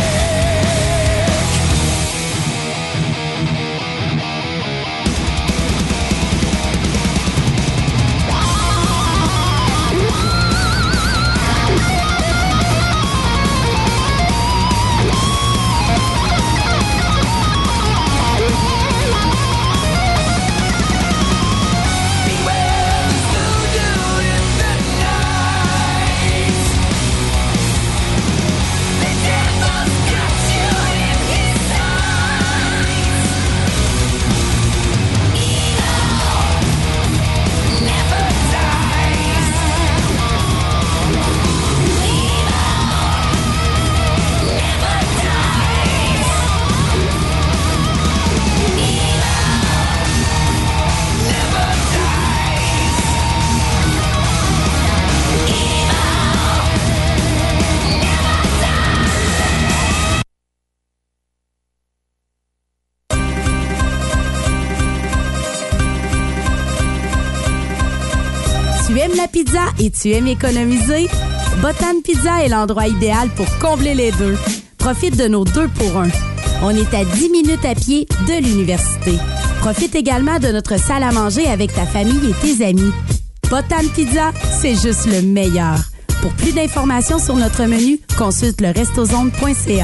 Tu aimes la pizza et tu aimes économiser? Botan Pizza est l'endroit idéal pour combler les deux. Profite de nos 2 pour 1. On est à 10 minutes à pied de l'université. Profite également de notre salle à manger avec ta famille et tes amis. Botan Pizza, c'est juste le meilleur. Pour plus d'informations sur notre menu, consulte le restozone.ca.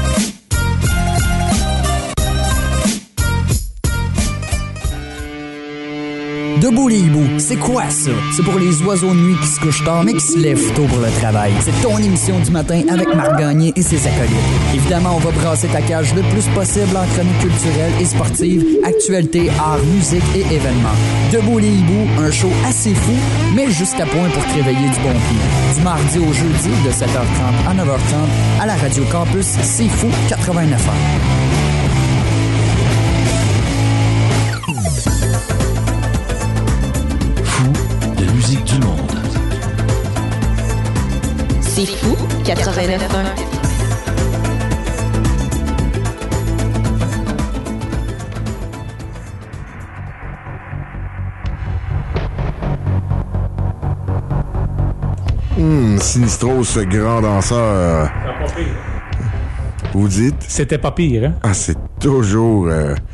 Debout les hiboux, c'est quoi ça? C'est pour les oiseaux de nuit qui se couchent tard mais qui se lèvent tôt pour le travail. C'est ton émission du matin avec Marc Gagné et ses acolytes. Évidemment, on va brasser ta cage le plus possible en chronique culturelle et sportive, actualité, art, musique et événements. Debout les hiboux, un show assez fou, mais juste à point pour te réveiller du bon pied. Du mardi au jeudi, de 7h30 à 9h30, à la Radio Campus, c'est fou, 89 ans. Musique du monde. C'est fou, 89.1. Sinistros, ce grand danseur. Pas pire. Vous dites? C'était pas pire, hein? Ah, c'est toujours...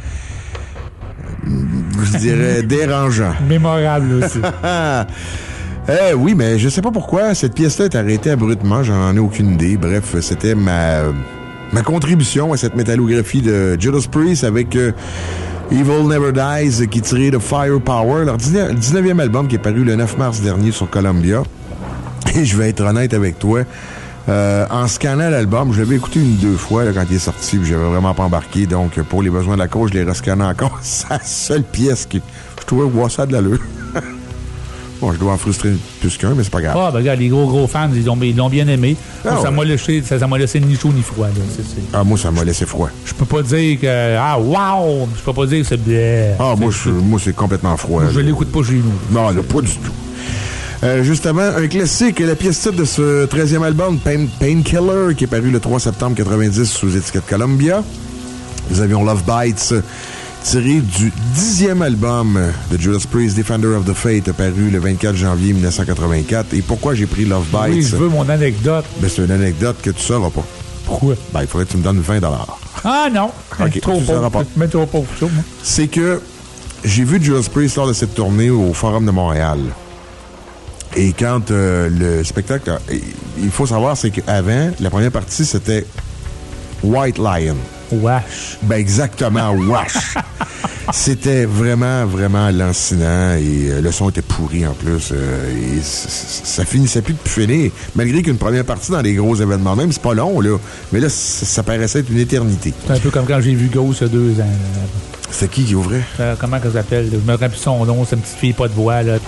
je dirais dérangeant. Mémorable aussi. Oui, mais je sais pas pourquoi cette pièce-là est arrêtée abruptement, j'en ai aucune idée. Bref, c'était ma contribution à cette métallographie de Judas Priest avec Evil Never Dies, qui est tiré de Firepower, leur 19e album qui est paru le 9 mars dernier sur Columbia. Et je vais être honnête avec toi, en scannant l'album, je l'avais écouté 1-2 fois là, quand il est sorti, puis j'avais vraiment pas embarqué. Donc, pour les besoins de la cause, je l'ai rescanné encore. C'est la seule pièce qui... Je trouvais voir ça de l'allure. Bon, je dois en frustrer plus qu'un, mais c'est pas grave. Ah, ben regarde, les gros fans, ils l'ont bien aimé. Moi, ouais. ça m'a laissé ni chaud ni froid. Là. Ah, moi, ça m'a laissé froid. Je peux pas dire que... Ah, wow! Je peux pas dire que c'est bien. Ah, moi, c'est complètement froid. Je l'écoute pas chez nous. Non, là, pas du tout. Justement, un classique, la pièce titre de ce 13e album, Painkiller, qui est paru le 3 septembre 90 sous étiquette Columbia. Nous avions Love Bites, tiré du 10e album de Judas Priest, Defender of the Faith, paru le 24 janvier 1984. Et pourquoi j'ai pris Love Bites? Oui, je veux mon anecdote. Ben, c'est une anecdote que tu sauras pas. Pourquoi? Ben, il faudrait que tu me donnes 20 $. Ah non! OK, trop pauvre. Mais trop pauvre, ça, moi. C'est que j'ai vu Judas Priest lors de cette tournée au Forum de Montréal. Et quand le spectacle... il faut savoir, c'est qu'avant, la première partie, c'était White Lion. Wesh. Ben exactement, wesh. C'était vraiment, vraiment lancinant et le son était pourri en plus. Et ça finissait plus de finir. Malgré qu'une première partie dans les gros événements, même, c'est pas long, là. Mais là, ça paraissait être une éternité. C'est un peu comme quand j'ai vu Ghost il y a 2 ans. C'est qui ouvrait? Comment ça s'appelle? Je me rappelle plus son nom, c'est une petite fille pas de voix, là. Puis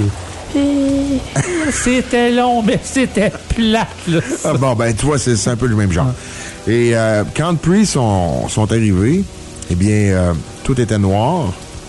C'était long, mais c'était plate, là. Ah bon, ben, tu vois, c'est un peu le même genre. Et quand Priest sont arrivés, eh bien, tout était noir.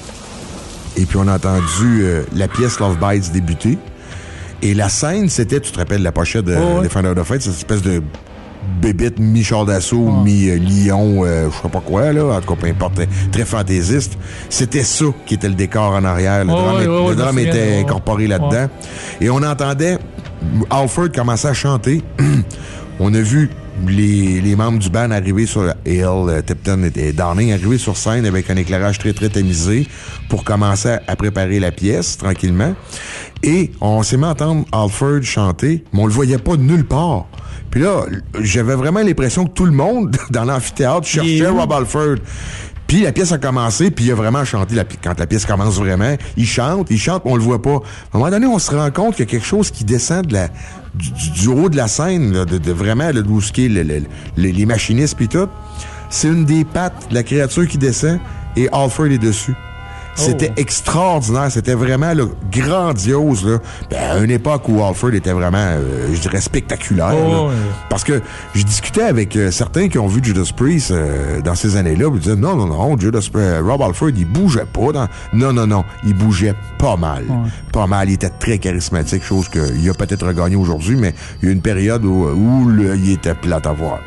Et puis, on a entendu la pièce Love Bites débuter. Et la scène, c'était, tu te rappelles, la pochette de Defender of the Faith, cette espèce de bébite mi-char d'assaut, mi-lion, je sais pas quoi, là. En tout cas, peu importe, très fantaisiste. C'était ça qui était le décor en arrière. Le drame était incorporé là-dedans. Et on entendait Halford commencer à chanter. On a vu les membres du band arriver sur Hill, Tipton et Downing arriver sur scène avec un éclairage très, très tamisé pour commencer à préparer la pièce tranquillement. Et on s'est mis à entendre Halford chanter, mais on le voyait pas de nulle part. Puis là, j'avais vraiment l'impression que tout le monde dans l'amphithéâtre cherchait Rob Halford. Puis la pièce a commencé, puis il a vraiment chanté. Quand la pièce commence vraiment, il chante, on le voit pas. À un moment donné, on se rend compte qu'il y a quelque chose qui descend du haut de la scène, là, de vraiment d'où ce qui est les machinistes puis tout. C'est une des pattes de la créature qui descend et Halford est dessus. C'était extraordinaire, c'était vraiment là, grandiose. Là. Ben, à une époque où Halford était vraiment, je dirais, spectaculaire. Parce que je discutais avec certains qui ont vu Judas Priest dans ces années-là, ils disaient non, Rob Halford, il bougeait pas. Non, il bougeait pas mal. Pas mal, il était très charismatique, chose qu'il a peut-être regagné aujourd'hui, mais il y a une période où il était plate à voir.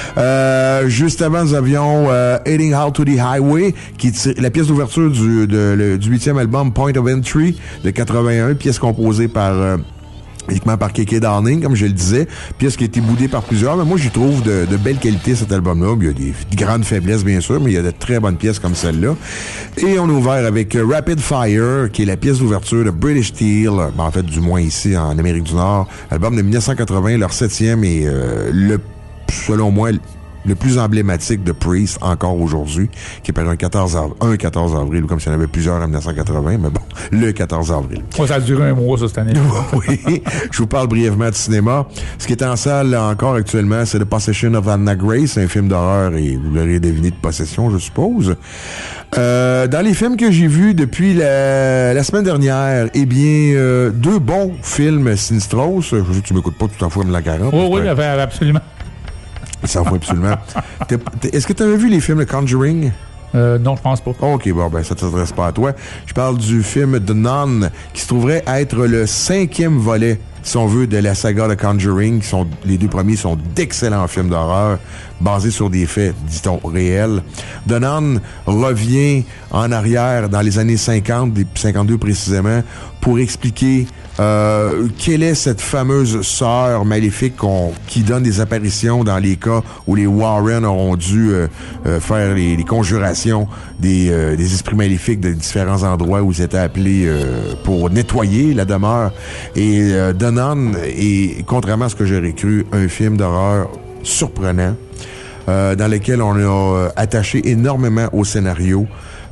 Juste avant, nous avions Heading Out to the Highway, qui est la pièce d'ouverture du 8e album Point of Entry de 81, pièce composée uniquement par K.K. Downing, comme je le disais, pièce qui a été boudée par plusieurs, mais moi j'y trouve de belles qualités cet album-là. Il y a des grandes faiblesses bien sûr, mais il y a de très bonnes pièces comme celle-là. Et on a ouvert avec Rapid Fire, qui est la pièce d'ouverture de British Steel, en fait du moins ici en Amérique du Nord, album de 1980, leur 7e et selon moi le plus emblématique de Priest encore aujourd'hui, qui est paru un 14 avril, comme s'il y en avait plusieurs en 1980, mais bon, le 14 avril. Ça a duré un mois, ça, cette année. Oui, je vous parle brièvement de cinéma. Ce qui est en salle encore actuellement, c'est The Possession of Anna Grace, un film d'horreur, et vous l'aurez deviné, de possession, je suppose. Dans les films que j'ai vus depuis la semaine dernière, eh bien, deux bons films Sinistros. Je sais que tu m'écoutes pas tout en fois de la 40. Oui, absolument. Ça faut absolument. Est-ce que tu avais vu les films de Conjuring? Non, je pense pas. OK, bon, ben ça ne t'adresse pas à toi. Je parle du film The Nun, qui se trouverait être le 5e volet, si on veut, de la saga de Conjuring. Les deux premiers sont d'excellents films d'horreur, basés sur des faits, dit-on, réels. The Nun revient en arrière dans les années 50, 52 précisément, pour expliquer quelle est cette fameuse sœur maléfique qui donne des apparitions dans les cas où les Warren auront dû faire les conjurations des esprits maléfiques de différents endroits où ils étaient appelés pour nettoyer la demeure. Et The Nun est, contrairement à ce que j'aurais cru, un film d'horreur surprenant dans lequel on a attaché énormément au scénario.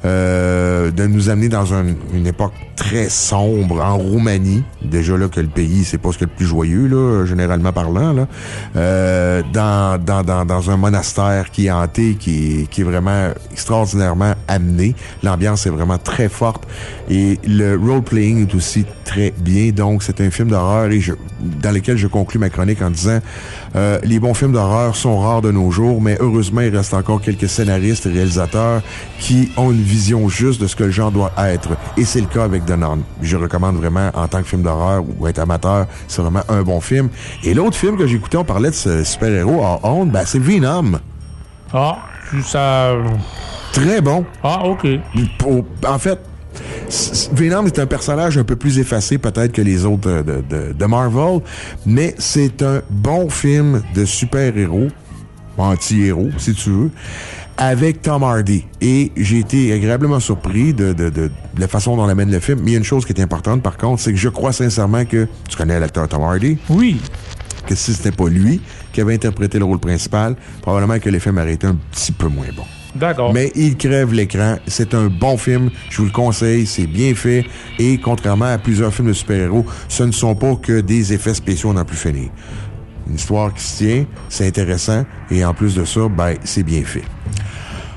De nous amener dans une époque très sombre en Roumanie. Déjà là que le pays, c'est pas ce qu'il y a le plus joyeux, là, généralement parlant, là. Dans un monastère qui est hanté, qui est vraiment extraordinairement amené. L'ambiance est vraiment très forte. Et le role-playing est aussi très bien. Donc, c'est un film d'horreur dans lequel je conclus ma chronique en disant les bons films d'horreur sont rares de nos jours, mais heureusement, il reste encore quelques scénaristes et réalisateurs qui ont une vision juste de ce que le genre doit être. Et c'est le cas avec The Nun. Je recommande vraiment, en tant que film d'horreur ou être amateur, c'est vraiment un bon film. Et l'autre film que j'ai écouté, on parlait de ce super-héros à honte, c'est Venom. Ah, ça... Très bon. Ah, OK. En fait, Venom est un personnage un peu plus effacé peut-être que les autres de Marvel, mais c'est un bon film de super-héros, anti-héros, si tu veux, avec Tom Hardy. Et j'ai été agréablement surpris de la façon dont on amène le film. Mais il y a une chose qui est importante, par contre, c'est que je crois sincèrement que... Tu connais l'acteur Tom Hardy? Oui. Que si c'était pas lui qui avait interprété le rôle principal, probablement que le film aurait été un petit peu moins bon. D'accord. Mais il crève l'écran. C'est un bon film. Je vous le conseille. C'est bien fait. Et contrairement à plusieurs films de super-héros, ce ne sont pas que des effets spéciaux n'en plus finir. Une histoire qui se tient, c'est intéressant. Et en plus de ça, c'est bien fait.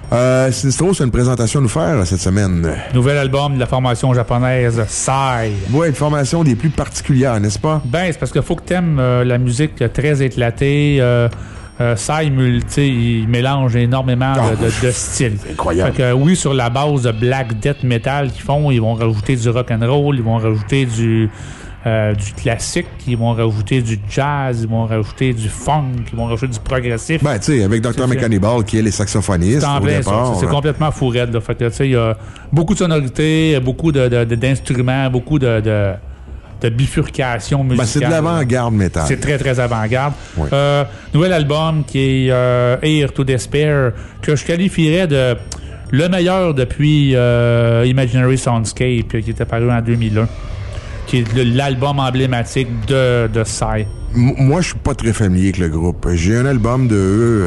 Sinistro, c'est une présentation à nous faire cette semaine. Nouvel album de la formation japonaise Psy. Oui, une formation des plus particulières, n'est-ce pas? Ben, c'est parce qu'il faut que t'aimes la musique très éclatée. Psy, il mélange énormément de styles. C'est incroyable. Fait que, oui, sur la base de black death metal qu'ils font, ils vont rajouter du rock and roll, ils vont rajouter du classique, ils vont rajouter du jazz, ils vont rajouter du funk, ils vont rajouter du progressif. Ben, tu sais, avec Dr. Mechanibal, qui est les saxophonistes. En plein ça. C'est complètement fou raide. Fait que, tu sais, il y a beaucoup de sonorités, beaucoup d'instruments, beaucoup de bifurcation musicale. Ben, c'est de l'avant-garde métal. C'est très, très avant-garde. Oui. Nouvel album qui est Air to Despair, que je qualifierais de le meilleur depuis Imaginary Soundscape, qui était paru en 2001, qui est l'album emblématique de Psy. Moi, je suis pas très familier avec le groupe. J'ai un album de eux...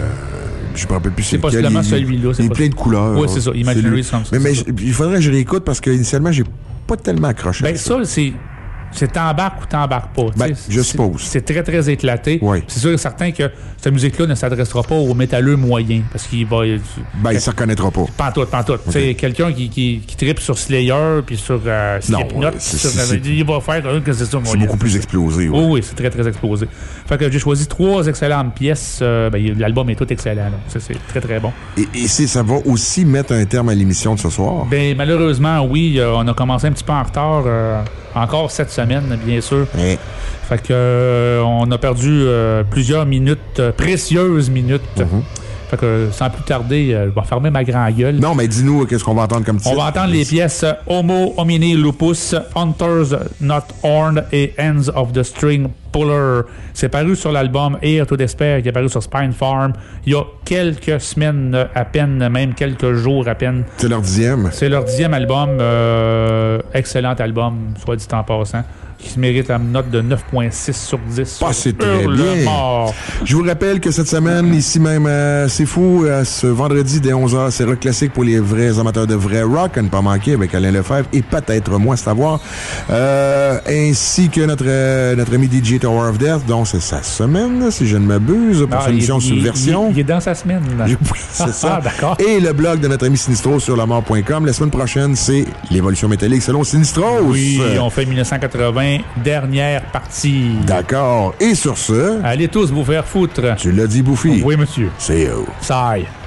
je me rappelle plus c'est possiblement celui-là. Il est plein de couleurs. Oui, c'est ça. Imaginary Soundscape. Mais il faudrait que je réécoute parce qu'initialement, j'ai pas tellement accroché. Ben, ça, c'est t'embarques ou t'embarques pas. Ben, je suppose. C'est très, très éclaté. Oui. C'est sûr et certain que cette musique-là ne s'adressera pas aux métalleux moyens. Parce qu'il va... Ben, il s'en reconnaîtra pas. Pantoute. Okay. C'est quelqu'un qui tripe sur Slayer puis sur Slipknot. Il va faire que c'est ça, moi. C'est beaucoup plus explosé. Ouais. Oui, c'est très, très explosé. Fait que j'ai choisi 3 excellentes pièces. L'album est tout excellent. C'est très, très bon. Et ça va aussi mettre un terme à l'émission de ce soir? Ben, malheureusement, oui. On a commencé un petit peu en retard. Encore cette semaine, bien sûr. Ouais. Fait que on a perdu plusieurs minutes, précieuses minutes. Fait que sans plus tarder, je vais fermer ma grande gueule. Non, mais dis-nous qu'est-ce qu'on va entendre comme titre. On va entendre les pièces Homo Homini Lupus, Hunters Not Horned et Ends of the String Puller. C'est paru sur l'album Air to Despair qui est paru sur Spine Farm il y a quelques semaines à peine, même quelques jours à peine. C'est leur 10e. C'est leur 10e album. Excellent album, soit dit en passant, qui se mérite la note de 9.6 sur 10. C'est très bien. Je vous rappelle que cette semaine, ici même, c'est fou, ce vendredi dès 11h, c'est Rock Classique pour les vrais amateurs de vrai rock, à ne pas manquer, avec Alain Lefebvre et peut-être moi, c'est à voir. Ainsi que notre ami DJ Tower of Death, donc c'est sa semaine, si je ne m'abuse, pour son émission Subversion. Il est dans sa semaine. Oui, c'est ça. D'accord. Et le blog de notre ami Sinistro sur lamort.com. La semaine prochaine, c'est l'évolution métallique selon Sinistros. Oui, on fait 1980, dernière partie. D'accord. Et sur ce... Allez tous vous faire foutre. Tu l'as dit, Bouffi. Oui, monsieur. C'est eux. Psy.